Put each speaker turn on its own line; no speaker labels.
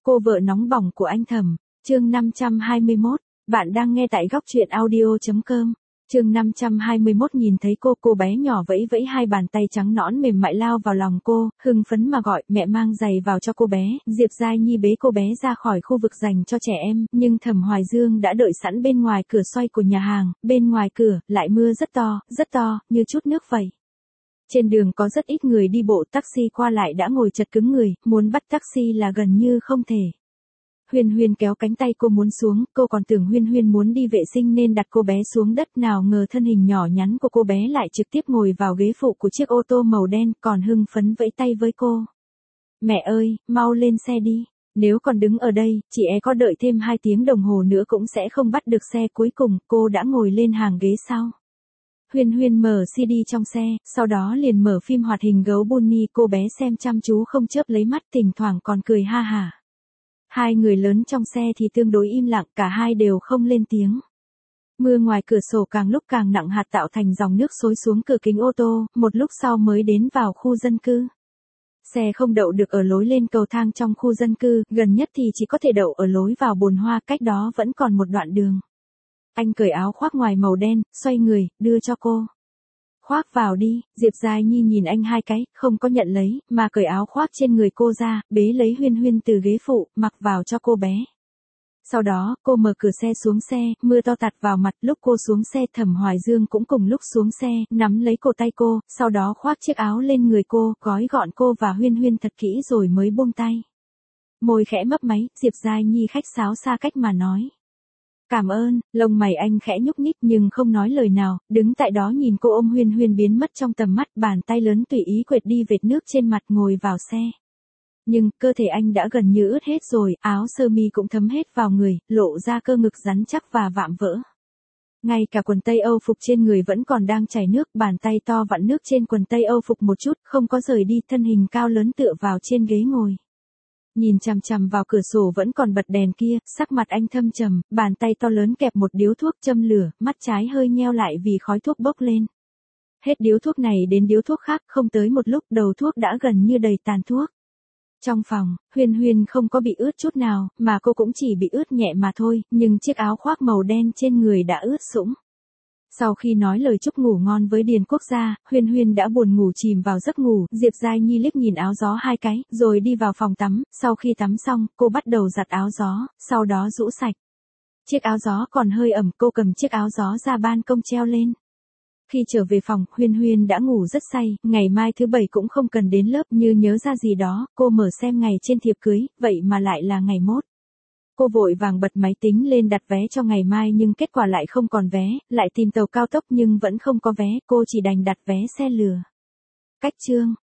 Cô vợ nóng bỏng của anh Thẩm, chương 521, bạn đang nghe tại góc truyện audio.com. Chương 521 nhìn thấy cô bé nhỏ vẫy vẫy hai bàn tay trắng nõn mềm mại lao vào lòng cô, hưng phấn mà gọi mẹ mang giày vào cho cô bé. Diệp Giai Nhi bế cô bé ra khỏi khu vực dành cho trẻ em, nhưng Thẩm Hoài Dương đã đợi sẵn bên ngoài cửa xoay của nhà hàng, bên ngoài cửa lại mưa rất to, như chút nước vậy. Trên đường có rất ít người đi bộ, taxi qua lại đã ngồi chật cứng người, muốn bắt taxi là gần như không thể. Huyên Huyên kéo cánh tay cô muốn xuống, cô còn tưởng Huyên Huyên muốn đi vệ sinh nên đặt cô bé xuống đất, nào ngờ thân hình nhỏ nhắn của cô bé lại trực tiếp ngồi vào ghế phụ của chiếc ô tô màu đen, còn hưng phấn vẫy tay với cô. Mẹ ơi, mau lên xe đi, nếu còn đứng ở đây, chị ấy có đợi thêm 2 tiếng đồng hồ nữa cũng sẽ không bắt được xe. Cuối cùng, cô đã ngồi lên hàng ghế sau. Huyên Huyên mở CD trong xe, sau đó liền mở phim hoạt hình gấu Bunny, cô bé xem chăm chú không chớp lấy mắt, thỉnh thoảng còn cười ha hả. Hai người lớn trong xe thì tương đối im lặng, cả hai đều không lên tiếng. Mưa ngoài cửa sổ càng lúc càng nặng hạt tạo thành dòng nước xối xuống cửa kính ô tô, một lúc sau mới đến vào khu dân cư. Xe không đậu được ở lối lên cầu thang trong khu dân cư, gần nhất thì chỉ có thể đậu ở lối vào bồn hoa, cách đó vẫn còn một đoạn đường. Anh cởi áo khoác ngoài màu đen, xoay người, đưa cho cô. Khoác vào đi. Diệp Giai Nhi nhìn anh 2 cái, không có nhận lấy, mà cởi áo khoác trên người cô ra, bế lấy Huyên Huyên từ ghế phụ, mặc vào cho cô bé. Sau đó, cô mở cửa xe xuống xe, mưa to tạt vào mặt, lúc cô xuống xe Thẩm Hoài Dương cũng cùng lúc xuống xe, nắm lấy cổ tay cô, sau đó khoác chiếc áo lên người cô, gói gọn cô và Huyên Huyên thật kỹ rồi mới buông tay. Môi khẽ mấp máy, Diệp Giai Nhi khách sáo xa cách mà nói. Cảm ơn. Lông mày anh khẽ nhúc nhích nhưng không nói lời nào, đứng tại đó nhìn cô ôm Huyên Huyên biến mất trong tầm mắt, bàn tay lớn tùy ý quệt đi vệt nước trên mặt, ngồi vào xe. Nhưng, cơ thể anh đã gần như ướt hết rồi, áo sơ mi cũng thấm hết vào người, lộ ra cơ ngực rắn chắc và vạm vỡ. Ngay cả quần tây Âu phục trên người vẫn còn đang chảy nước, bàn tay to vặn nước trên quần tây Âu phục một chút, không có rời đi, thân hình cao lớn tựa vào trên ghế ngồi. Nhìn chằm chằm vào cửa sổ vẫn còn bật đèn kia, sắc mặt anh thâm trầm, bàn tay to lớn kẹp một điếu thuốc châm lửa, mắt trái hơi nheo lại vì khói thuốc bốc lên. Hết điếu thuốc này đến điếu thuốc khác, không tới một lúc đầu thuốc đã gần như đầy tàn thuốc. Trong phòng, Huyên Huyên không có bị ướt chút nào, mà cô cũng chỉ bị ướt nhẹ mà thôi, nhưng chiếc áo khoác màu đen trên người đã ướt sũng. Sau khi nói lời chúc ngủ ngon với Điền Quốc gia, Huyên Huyên đã buồn ngủ chìm vào giấc ngủ. Diệp Giai Nhi liếc nhìn áo gió 2 cái, rồi đi vào phòng tắm. Sau khi tắm xong, cô bắt đầu giặt áo gió, sau đó rũ sạch. Chiếc áo gió còn hơi ẩm, cô cầm chiếc áo gió ra ban công treo lên. Khi trở về phòng, Huyên Huyên đã ngủ rất say, ngày mai thứ Bảy cũng không cần đến lớp, như nhớ ra gì đó, cô mở xem ngày trên thiệp cưới, vậy mà lại là ngày mốt. Cô vội vàng bật máy tính lên đặt vé cho ngày mai nhưng kết quả lại không còn vé, lại tìm tàu cao tốc nhưng vẫn không có vé, cô chỉ đành đặt vé xe lửa. Cách chương.